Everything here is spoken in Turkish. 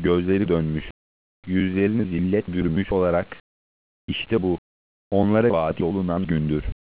gözleri dönmüş, yüzlerini zillet bürümüş olarak, işte bu, onlara vaat olunan gündür.